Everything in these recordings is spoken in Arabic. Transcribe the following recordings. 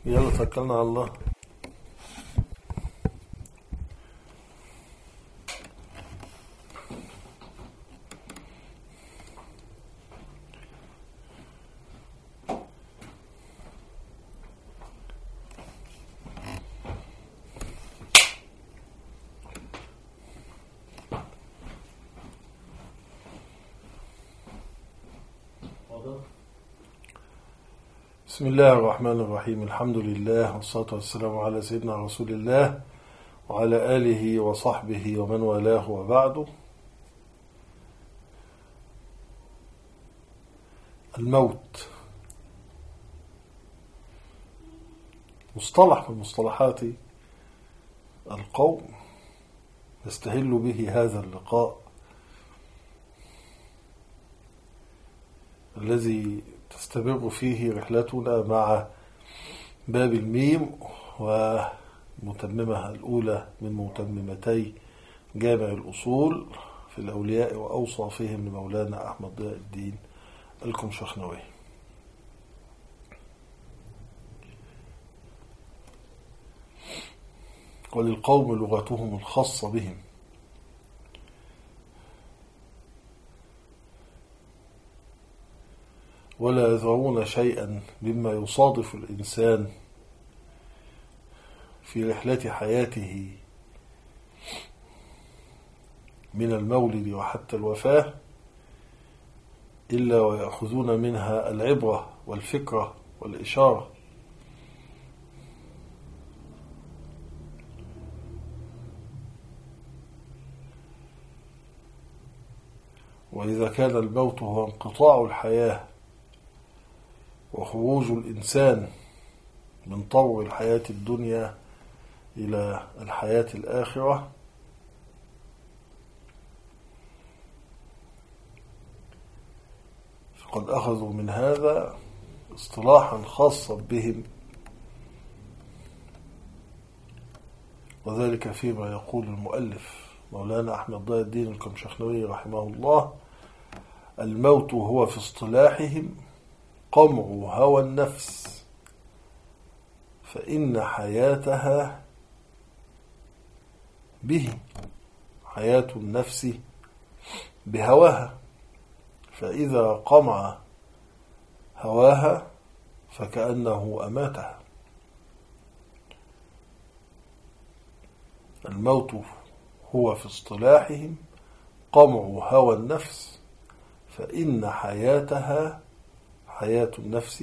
يلا توكلنا على الله. بسم الله الرحمن الرحيم. الحمد لله والصلاة والسلام على سيدنا رسول الله وعلى آله وصحبه ومن والاه، وبعد. الموت مصطلح من مصطلحات القوم يستهل به هذا اللقاء الذي تستمر فيه رحلتنا مع باب الميم ومتممها الأولى من متممتي جامع الأصول في الأولياء وأوصافهم لمولانا أحمد ضياء الدين الكمشخنوي. وللقوم لغتهم الخاصة بهم، ولا يذرون شيئا مما يصادف الإنسان في رحلة حياته من المولد وحتى الوفاة إلا ويأخذون منها العبرة والفكرة والإشارة. وإذا كان الموت هو انقطاع الحياة وخروج الإنسان من طور الحياة الدنيا إلى الحياة الآخرة، فقد أخذوا من هذا اصطلاحا خاصا بهم، وذلك فيما يقول المؤلف مولانا أحمد ضياء الدين الكمشخنوي رحمه الله: الموت هو في اصطلاحهم قمع هوى النفس، فإن حياتها به، حياة النفس بهواها، فإذا قمع هواها فكأنه أماتها. الموت هو في اصطلاحهم قمع هوى النفس، فإن حياتها، حياة النفس،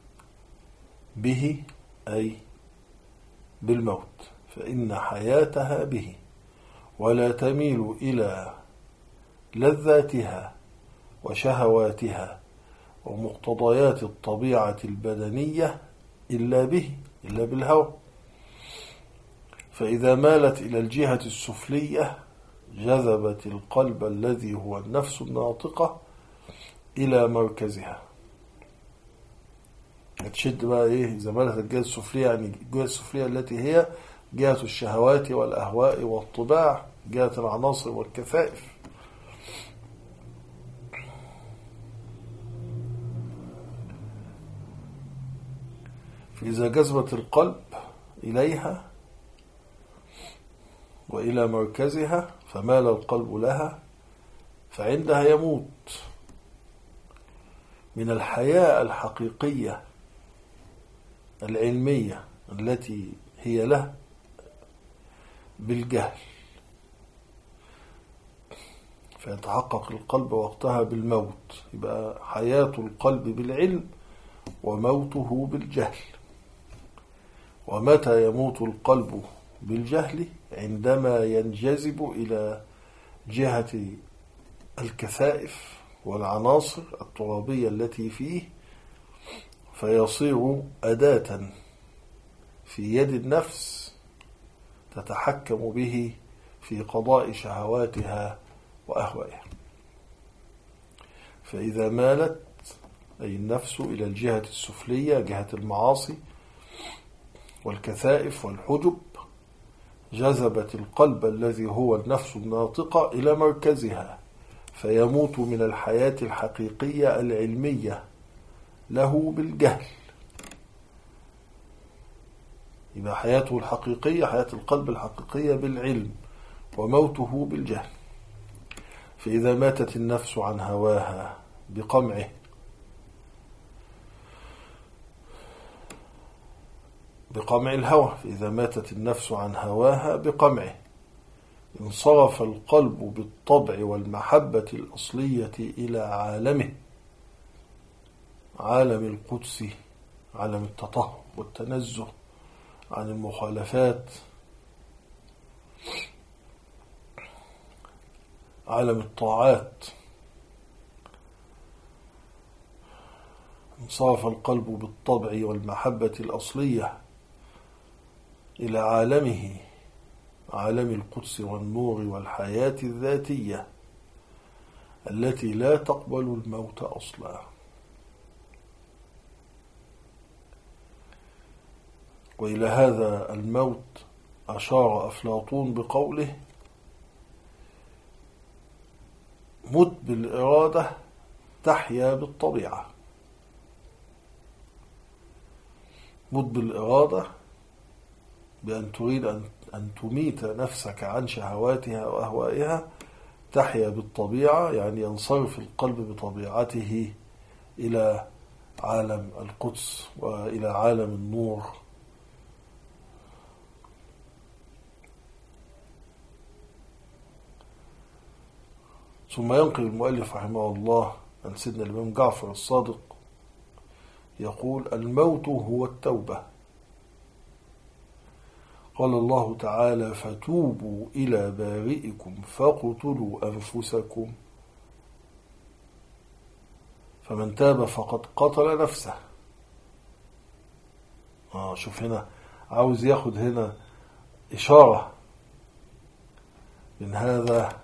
به أي بالموت، فإن حياتها به، ولا تميل إلى لذاتها وشهواتها ومقتضيات الطبيعة البدنية إلا به، إلا بالهوى. فإذا مالت إلى الجهة السفلية جذبت القلب الذي هو النفس الناطقة إلى مركزها. هتشد بقى إيه إذا مالت الجهة السفلية، يعني الجهة السفلية التي هي جهة الشهوات والأهواء والطباع، جهة العناصر والكفائف. فإذا جذبت القلب إليها وإلى مركزها فمال القلب لها، فعندها يموت من الحياة الحقيقية العلمية التي هي له بالجهل، فيتحقق القلب وقتها بالموت. يبقى حياة القلب بالعلم وموته بالجهل. ومتى يموت القلب بالجهل؟ عندما ينجذب إلى جهة الكثائف والعناصر الترابية التي فيه، فيصير أداة في يد النفس تتحكم به في قضاء شهواتها وأهوائها. فإذا مالت أي النفس إلى الجهة السفلية، جهة المعاصي والكثائف والحجب، جذبت القلب الذي هو النفس الناطقة إلى مركزها، فيموت من الحياة الحقيقية العلمية له بالجهل. يبقى حياته الحقيقية، حياة القلب الحقيقية بالعلم، وموته بالجهل. فإذا ماتت النفس عن هواها بقمع الهوى، فإذا ماتت النفس عن هواها بقمعه انصرف القلب بالطبع والمحبة الأصلية إلى عالمه، عالم القدس، عالم التطهر والتنزه عن المخالفات، عالم الطاعات. انصرف القلب بالطبع والمحبة الأصلية إلى عالمه، عالم القدس والنور والحياة الذاتية التي لا تقبل الموت أصلا. وإلى هذا الموت أشار أفلاطون بقوله: مت بالإرادة تحيا بالطبيعة. مت بالإرادة بأن تريد أن تميت نفسك عن شهواتها وأهوائها، تحيا بالطبيعة يعني ينصرف القلب بطبيعته إلى عالم القدس وإلى عالم النور. ثم ينقل المؤلف رحمه الله عن سيدنا الإمام جعفر الصادق يقول: الموت هو التوبة. قال الله تعالى: فتوبوا إلى بارئكم فاقتلوا أنفسكم. فمن تاب فقد قتل نفسه. شوف هنا عاوز ياخد هنا إشارة من هذا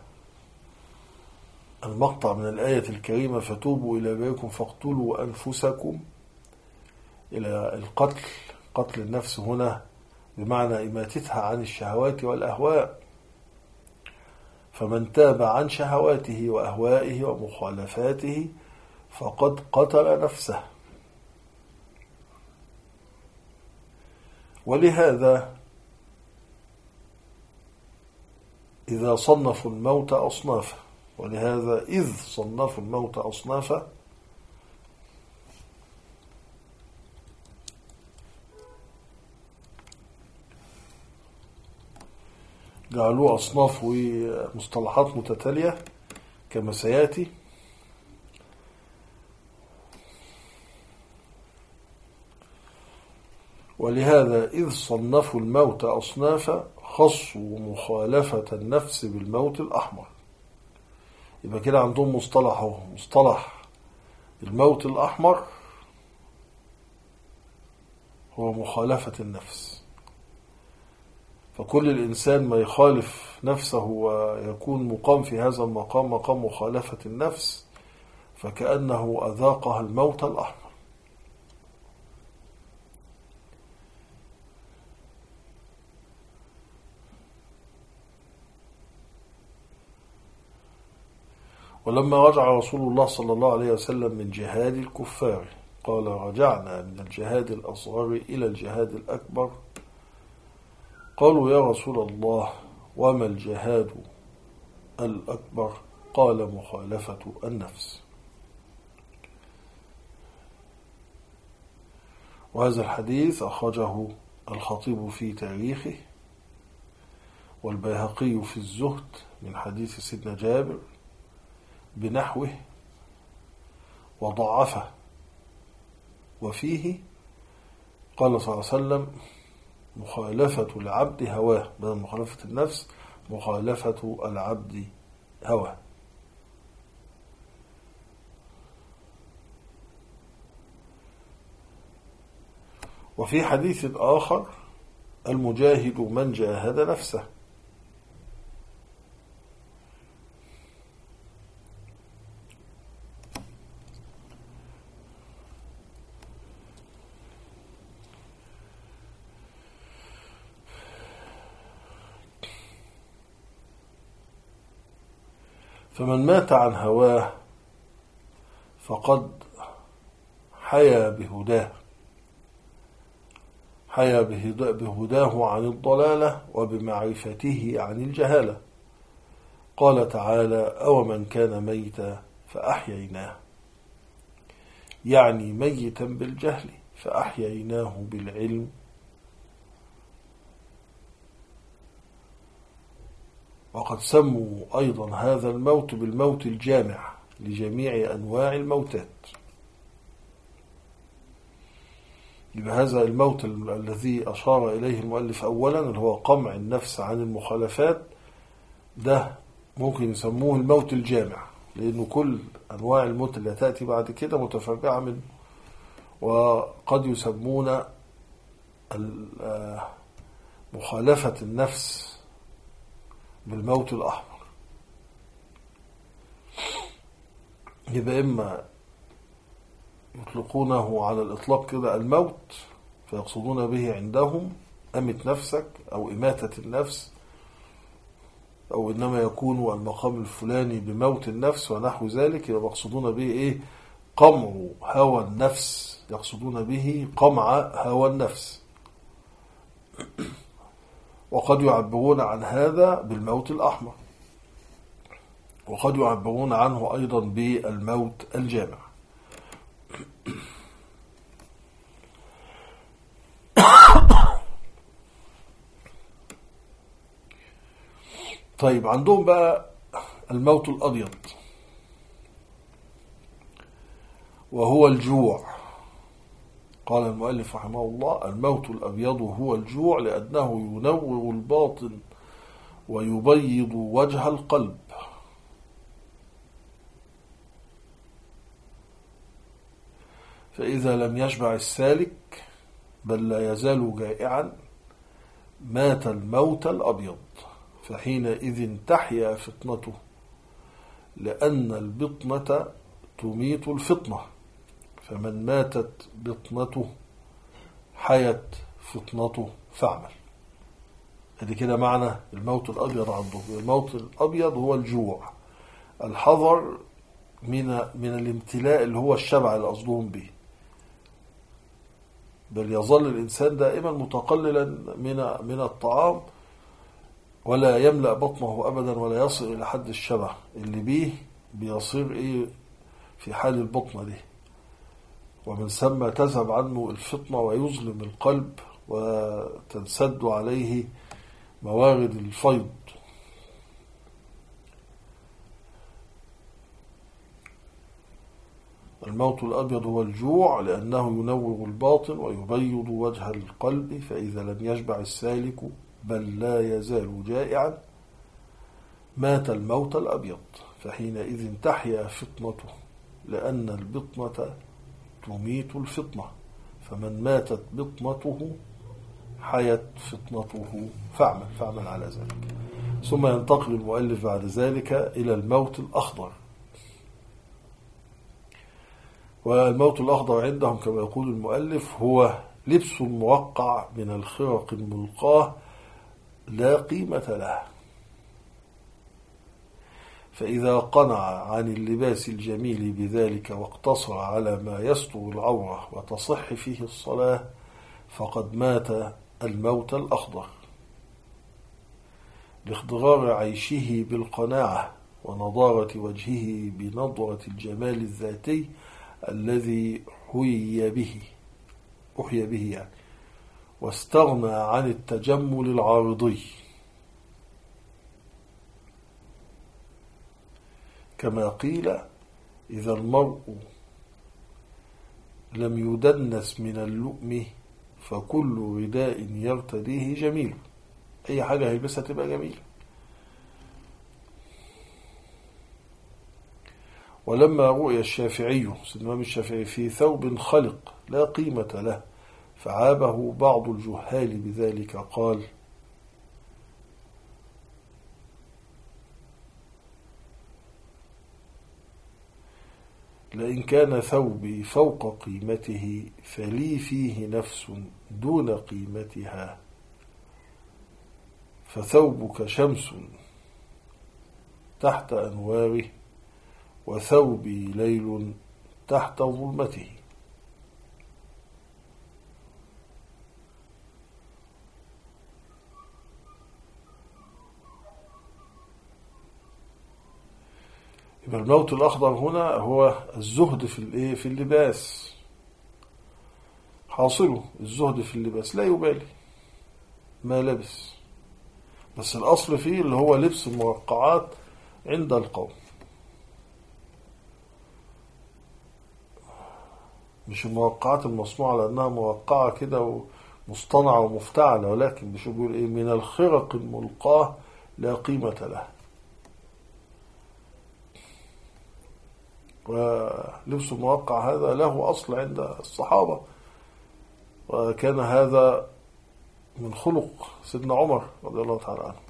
المقطع من الآية الكريمة: فتوبوا إلى بارئكم فاقتلوا أنفسكم، إلى القتل، قتل النفس هنا بمعنى إماتتها عن الشهوات والأهواء. فمن تاب عن شهواته وأهوائه ومخالفاته فقد قتل نفسه. ولهذا إذا صنفوا الموت أصنافا، ولهذا إذ صنفوا الموت أصنافا جعلوه أصناف ومصطلحات متتالية كما سيأتي. ولهذا إذ صنفوا الموت أصنافا خصوا مخالفة النفس بالموت الأحمر. يبقى كده عندهم مصطلح الموت الأحمر هو مخالفة النفس. فكل الإنسان ما يخالف نفسه ويكون مقام في هذا المقام، مقام مخالفة النفس، فكأنه أذاقها الموت الأحمر. ولما رجع رسول الله صلى الله عليه وسلم من جهاد الكفار قال: رجعنا من الجهاد الأصغر إلى الجهاد الأكبر. قالوا: يا رسول الله وما الجهاد الأكبر؟ قال: مخالفة النفس. وهذا الحديث أخرجه الخطيب في تاريخه، والبيهقي في الزهد من حديث سيدنا جابر بنحوه وضعفه. وفيه قال صلى الله عليه وسلم: مخالفة العبد هواه، بدل مخالفة النفس مخالفة العبد هواه. وفي حديث آخر: المجاهد من جاهد نفسه. فمن مات عن هواه فقد حيا بهداه، حيا بهداه عن الضلالة وبمعرفته عن الجهالة. قال تعالى: أومن كان ميتا فأحييناه، يعني ميتا بالجهل فأحييناه بالعلم. وقد سموا أيضا هذا الموت بالموت الجامع لجميع أنواع الموتات. يبقى هذا الموت الذي أشار إليه المؤلف أولا، اللي هو قمع النفس عن المخالفات، ده ممكن يسموه الموت الجامع، لأنه كل أنواع الموت اللي تأتي بعد كده متفرعة منه. وقد يسمون مخالفة النفس بالموت الأحمر. يبقى إما يطلقونه على الإطلاق كده الموت، فيقصدون به عندهم أمت نفسك أو إماتة النفس، أو إنما يكون المقام الفلاني بموت النفس ونحو ذلك. يبقى يقصدون به إيه؟ قمع هوى النفس، يقصدون به قمع هوى النفس. وقد يعبرون عن هذا بالموت الأحمر، وقد يعبرون عنه أيضا بالموت الجامع. طيب، عندهم بقى الموت الأبيض وهو الجوع. قال المؤلف رحمه الله: الموت الأبيض هو الجوع، لأنه ينور الباطن ويبيض وجه القلب. فإذا لم يشبع السالك بل لا يزال جائعا مات الموت الأبيض، فحينئذ تحيا فطنته، لأن البطنة تميت الفطنة، فمن ماتت بطنته حيت فطنته فاعمل. هذه كده معنى الموت الأبيض عندهم. الموت الأبيض هو الجوع، الحذر من الامتلاء اللي هو الشبع اللي قصدهم به، بل يظل الإنسان دائما متقللا من الطعام ولا يملأ بطنه أبدا ولا يصل إلى حد الشبع اللي بيه بيصير إيه في حال البطنة دي. ومن ثم تذهب عنه الفطنة ويظلم القلب وتنسد عليه موارد الفيض. الموت الأبيض هو الجوع، لأنه ينور الباطن ويبيض وجه القلب، فإذا لم يشبع السالك بل لا يزال جائعا مات الموت الأبيض، فحينئذ تحيا فطنته، لأن البطنة تميت الفطنة، فمن ماتت بطنته حيت فطنته فاعمل على ذلك. ثم ينتقل المؤلف بعد ذلك إلى الموت الأخضر. والموت الأخضر عندهم كما يقول المؤلف هو لبس موقع من الخرق الملقاه لا قيمة له، فإذا قنع عن اللباس الجميل بذلك واقتصر على ما يستر العورة وتصح فيه الصلاة فقد مات الموت الأخضر، لاخضرار عيشه بالقناعة ونضارة وجهه بنضرة الجمال الذاتي الذي حيي به يعني، واستغنى عن التجمل العارضي، كما قيل: إذا المرء لم يدنس من اللؤم فكل رداء يرتديه جميل. أي حاجة هيلبسها تبقى جميل. ولما رؤي الشافعي الإمام الشافعي في ثوب خلق لا قيمة له فعابه بعض الجهال بذلك، قال: لئن كان ثوبي فوق قيمته فلي فيه نفس دون قيمتها، فثوبك شمس تحت أنواره وثوبي ليل تحت ظلمته. الموت الأخضر هنا هو الزهد في اللباس، حاصله الزهد في اللباس، لا يبالي ما لبس، بس الأصل فيه اللي هو لبس المرقعات عند القوم، مش المرقعات المصنوعة لأنها مرقعة كده ومصطنعة ومفتعلة، ولكن مش بيقول إيه من الخرق الملقاة لا قيمة لها. ولبس المرقع هذا له أصل عند الصحابة، وكان هذا من خلق سيدنا عمر رضي الله تعالى عنه.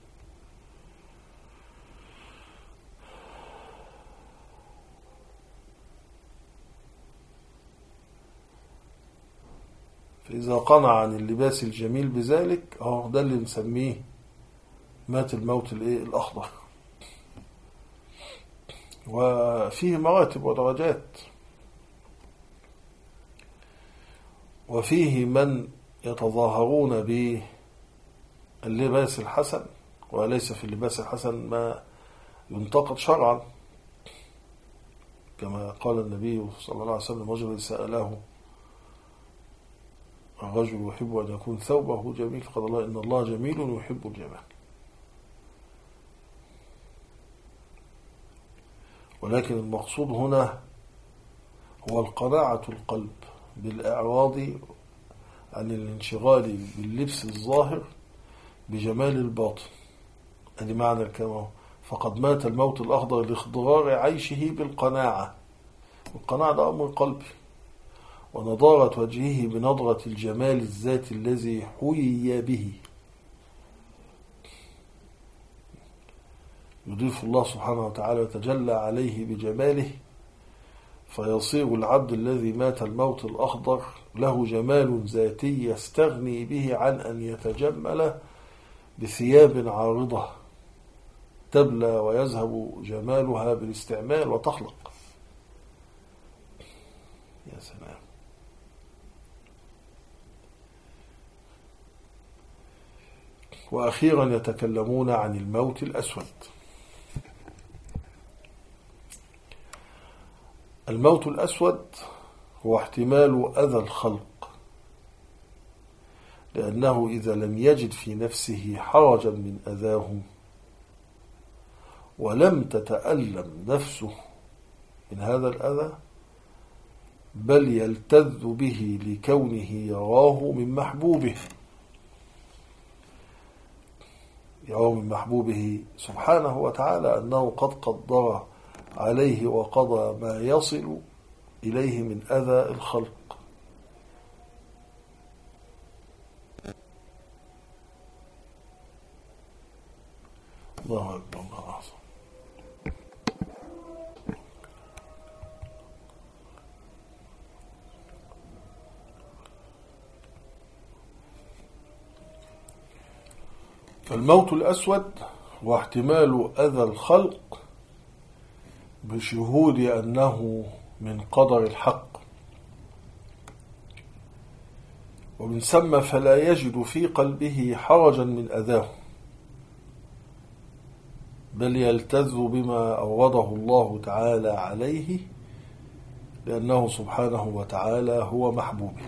فإذا قنع عن اللباس الجميل بذلك ده اللي نسميه مات الموت الأخضر. وفيه مراتب ودرجات، وفيه من يتظاهرون باللباس الحسن، وليس في اللباس الحسن ما ينتقد شرعا، كما قال النبي صلى الله عليه وسلم: رجل سأله الرجل يحب أن يكون ثوبه جميل، فقال الله: إن الله جميل يحب الجمال. ولكن المقصود هنا هو القناعة القلب بالإعراض عن الانشغال باللبس الظاهر بجمال الباطن. هذه معنى الكلام. فقد مات الموت الأخضر لاخضرار عيشه بالقناعة، والقناعة ده أمر قلبي، ونضارة وجهه بنضرة الجمال الذاتي الذي حيي به. يضيف الله سبحانه وتعالى وتجلى عليه بجماله، فيصير العبد الذي مات الموت الأخضر له جمال ذاتي يستغني به عن أن يتجمل بثياب عارضة تبلى ويذهب جمالها بالاستعمال وتخلق. يا سلام. وأخيرا يتكلمون عن الموت الأسود. الموت الأسود هو احتمال أذى الخلق، لأنه إذا لم يجد في نفسه حرجا من أذاهم ولم تتألم نفسه من هذا الأذى، بل يلتذ به لكونه يراه من محبوبه، يراه من محبوبه سبحانه وتعالى أنه قد قدر عليه وقضى ما يصل إليه من أذى الخلق. الله أكبر، الله أعظم. فالموت الأسود هو احتمال أذى الخلق بشهود أنه من قدر الحق، ومن ثم فلا يجد في قلبه حرجا من أذاه، بل يلتذ بما أورده الله تعالى عليه، لأنه سبحانه وتعالى هو محبوبه.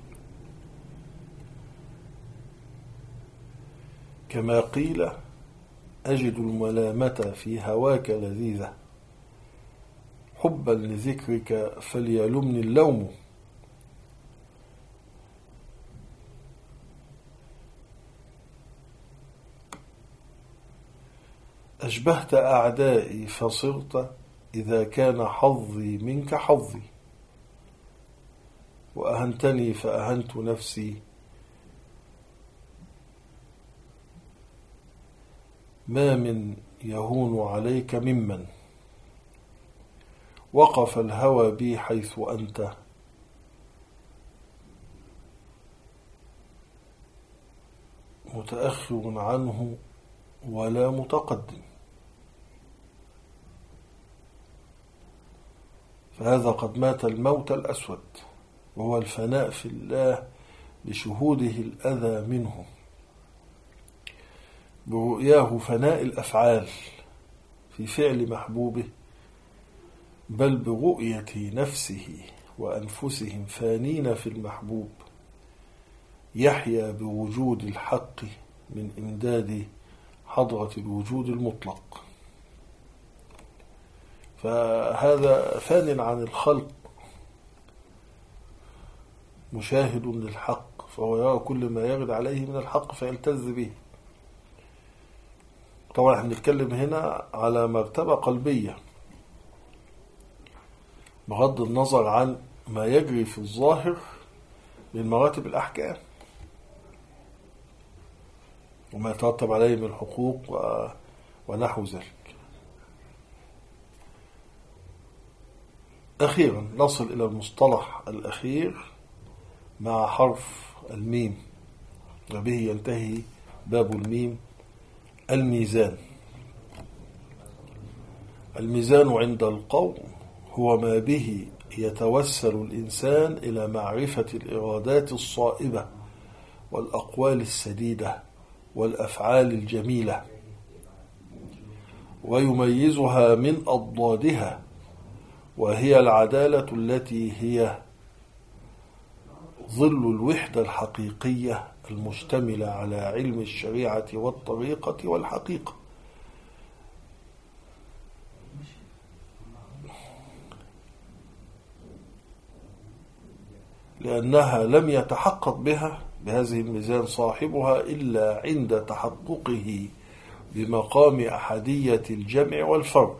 كما قيل: أجد الملامة في هواك لذيذة، حبا لذكرك فليلمني اللوم. أشبهت أعدائي فصرت إذا كان حظي منك حظي، وأهنتني فأهنت نفسي، ما من يهون عليك ممن وقف الهوى بي حيث أنت، متأخر عنه ولا متقدم. فهذا قد مات الموت الأسود، وهو الفناء في الله بشهوده الأذى منه، برؤياه فناء الأفعال في فعل محبوبه بل برؤية نفسه وأنفسهم فانين في المحبوب يحيا بوجود الحق من إمداد حضرة الوجود المطلق. فهذا فان عن الخلق مشاهد للحق، فهو يرى كل ما يرد عليه من الحق فيلتز به. طبعا احنا بنتكلم هنا على مرتبة قلبية بغض النظر عن ما يجري في الظاهر من مراتب الأحكام وما يترتب عليه من الحقوق ونحو ذلك. أخيرا نصل إلى المصطلح الأخير مع حرف الميم، وبه ينتهي باب الميم: الميزان. الميزان عند القوم هو ما به يتوسل الإنسان إلى معرفة الإرادات الصائبة والأقوال السديدة والأفعال الجميلة، ويميزها من أضدادها، وهي العدالة التي هي ظل الوحدة الحقيقية المشتملة على علم الشريعة والطريقة والحقيقة. لأنها لم يتحقق بها بهذه الميزان صاحبها إلا عند تحققه بمقام أحدية الجمع والفرق،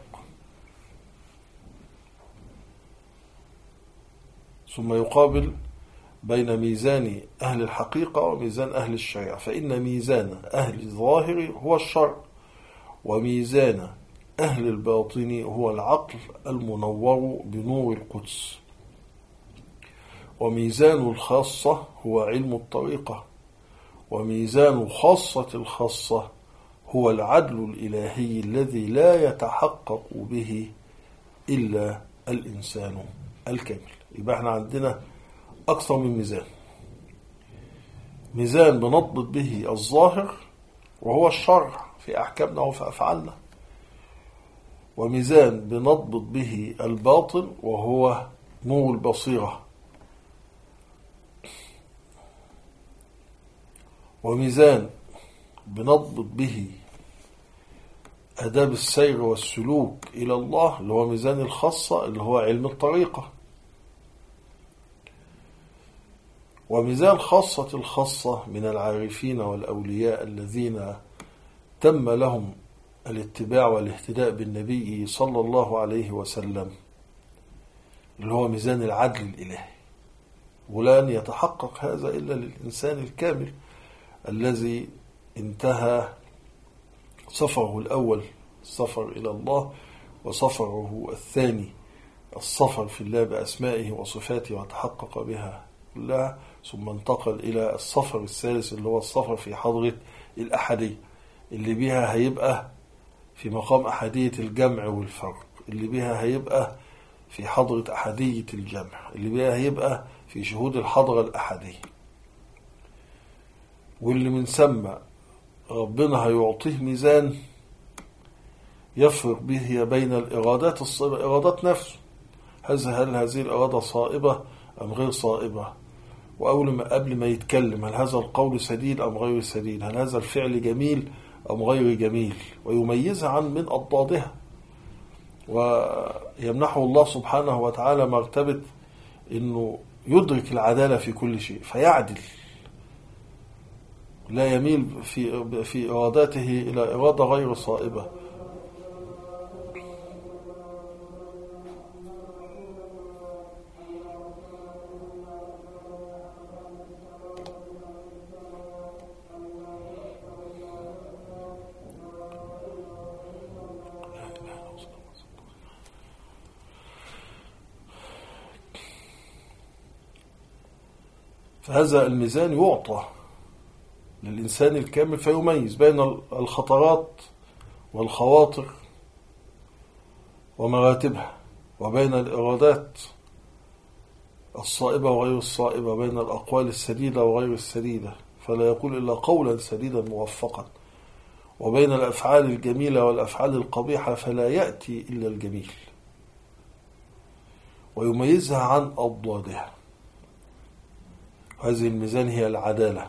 ثم يقابل بين ميزان أهل الحقيقة وميزان أهل الشريعة، فإن ميزان أهل الظاهر هو الشرع، وميزان أهل الباطن هو العقل المنور بنور القدس، وميزان الخاصة هو علم الطريقة، وميزان خاصة الخاصة هو العدل الإلهي الذي لا يتحقق به إلا الإنسان الكامل. يبقى احنا عندنا أكثر من ميزان: ميزان بنضبط به الظاهر وهو الشرع في أحكامنا وفي أفعالنا، وميزان بنضبط به الباطن وهو نور البصيرة، وميزان بنضبط به آداب السير والسلوك إلى الله اللي هو ميزان الخاصة اللي هو علم الطريقة، وميزان خاصة الخاصة من العارفين والأولياء الذين تم لهم الاتباع والاهتداء بالنبي صلى الله عليه وسلم اللي هو ميزان العدل الإلهي. ولن يتحقق هذا إلا للإنسان الكامل الذي انتهى سفره الأول السفر إلى الله، وسفره الثاني السفر في الله بأسمائه وصفاته وتحقق بها كلها، ثم انتقل إلى السفر الثالث اللي هو السفر في حضرة الأحدية اللي بها هيبقى في مقام أحدية الجمع والفرق، اللي بها هيبقى في حضرة أحدية الجمع، اللي بها هيبقى في شهود الحضرة الأحدية، واللي من ثم ربنا هيعطيه ميزان يفرق به بين الإرادات الصائبة، إرادات نفسه، هل هذه الإرادة صائبة أم غير صائبة، قبل ما يتكلم هل هذا القول سديد أم غير سديد، هل هذا الفعل جميل أم غير جميل، ويميزها عن من أضدادها، ويمنحه الله سبحانه وتعالى مرتبة أنه يدرك العدالة في كل شيء فيعدل، لا يميل في إراداته إلى إرادة غير صائبة. فهذا الميزان يعطى للإنسان الكامل فيميز بين الخطرات والخواطر ومراتبها، وبين الإرادات الصائبة وغير الصائبة، بين الأقوال السديدة وغير السديدة فلا يقول إلا قولا سديدا موفقا، وبين الأفعال الجميلة والأفعال القبيحة فلا يأتي إلا الجميل. ويميزها عن أضدادها. هذه الميزان هي العدالة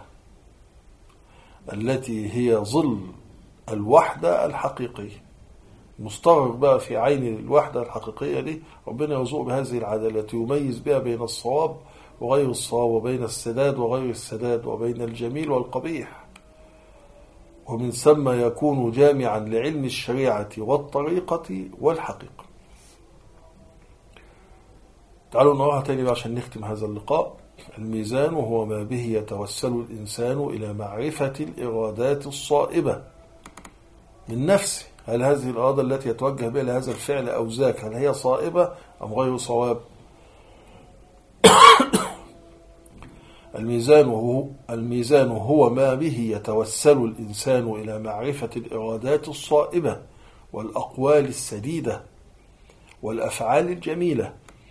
التي هي ظل الوحدة الحقيقية. مستغرق بقى في عين الوحدة الحقيقية دي، ربنا يرزق بهذه العدالة يميز بها بين الصواب وغير الصواب، وبين السداد وغير السداد، وبين الجميل والقبيح. ومن ثم يكون جامعا لعلم الشريعة والطريقة والحقيقة. تعالوا نراها تاني بقى عشان نختم هذا اللقاء. الميزان هو ما به يتوسل الإنسان إلى معرفة الإرادات الصائبة من نفسه. هل هذه الإرادة التي يتوجه بها لهذا الفعل أو ذاك هل هي صائبة أم غير صواب؟ الميزان هو ما به يتوسل الإنسان إلى معرفة الإرادات الصائبة والأقوال السديدة والأفعال الجميلة،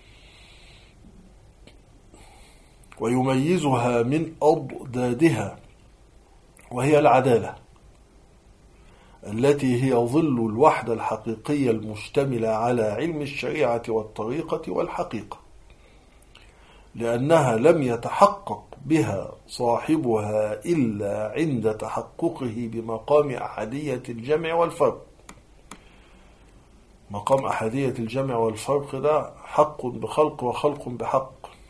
ويميزها من أضدادها، وهي العدالة التي هي ظل الوحدة الحقيقية المشتملة على علم الشريعة والطريقة والحقيقة، لأنها لم يتحقق بها صاحبها إلا عند تحققه بمقام أحدية الجمع والفرق. مقام أحدية الجمع والفرق ده حق بخلق وخلق بحق.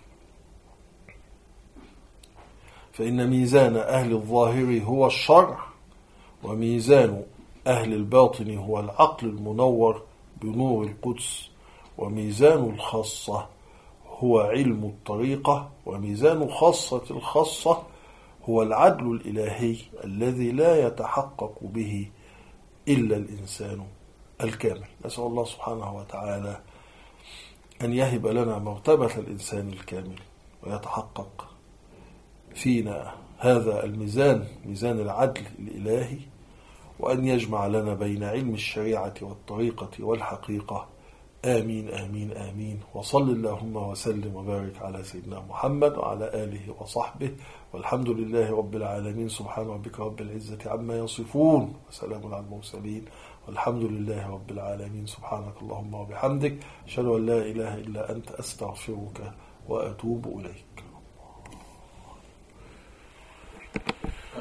فإن ميزان أهل الظاهر هو الشرع، وميزان أهل الباطن هو العقل المنور بنور القدس، وميزان الخاصة هو علم الطريقة، وميزان خاصة الخاصة هو العدل الإلهي الذي لا يتحقق به إلا الإنسان الكامل. نسأل الله سبحانه وتعالى أن يهب لنا مرتبة الإنسان الكامل، ويتحقق فينا هذا الميزان، ميزان العدل الإلهي، وأن يجمع لنا بين علم الشريعة والطريقة والحقيقة. آمين آمين آمين. وصل اللهم وسلم وبارك على سيدنا محمد وعلى آله وصحبه، والحمد لله رب العالمين. سبحان ربك رب العزة عما يصفون، وسلام على المرسلين، والحمد لله رب العالمين. سبحانك اللهم وبحمدك، أشهد أن لا إله إلا أنت، أستغفرك وأتوب إليك.